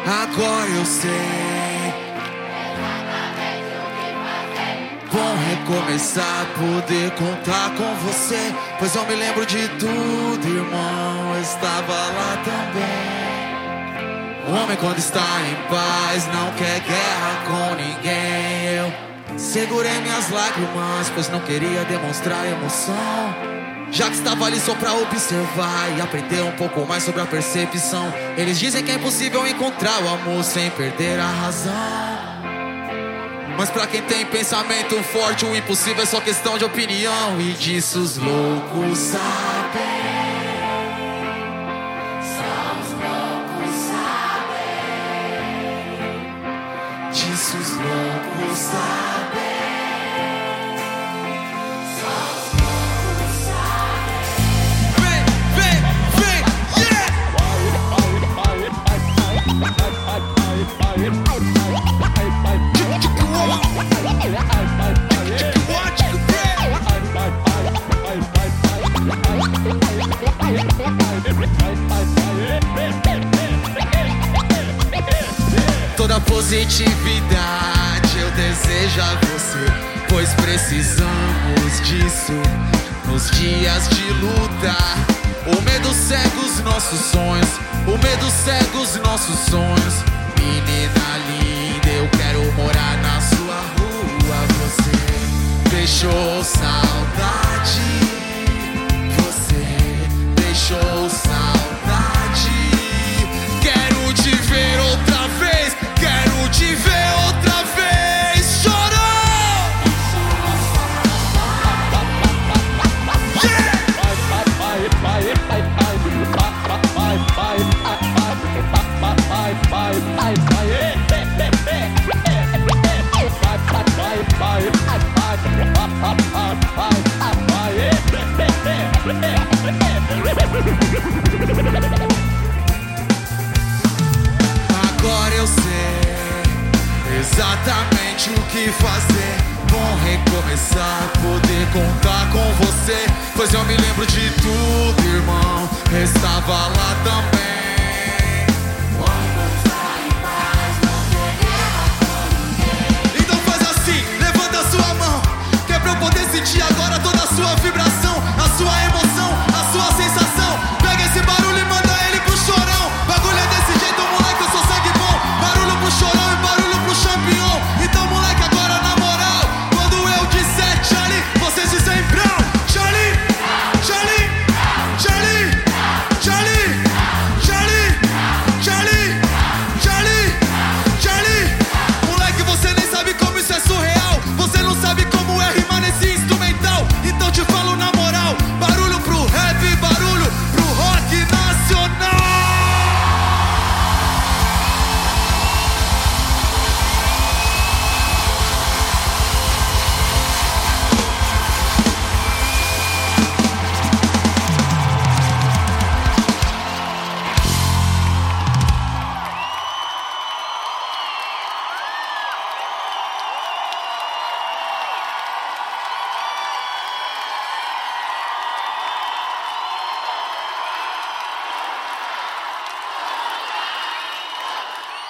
Agora eu sei. Bom recomeçar, poder contar com você, pois eu me lembro de tudo, irmão. Eu estava lá também. O homem quando está em paz não quer guerra com ninguém. Eu segurei minhas lágrimas, pois não queria demonstrar emoção, já que estava ali só pra observar e aprender um pouco mais sobre a percepção. Eles dizem que é impossível encontrar o amor sem perder a razão, mas pra quem tem pensamento forte, o impossível é só questão de opinião. E disso os loucos sabem. Disso os loucos sabem. Só os loucos sabem. Vem, vem, vem, yeah! Toda positividade eu desejo a você, pois precisamos disso nos dias de luta. O medo cega os nossos sonhos, o medo cega os nossos sonhos. Menina linda, eu quero morar na sua rua. Você deixou saudade, você deixou saudade. Quero te ver outra vez, quero te ver outra vez. Chorou! Yeah! Agora eu sei exatamente o que fazer. Bom recomeçar, poder contar com você, pois eu me lembro de tudo, irmão. Eu estava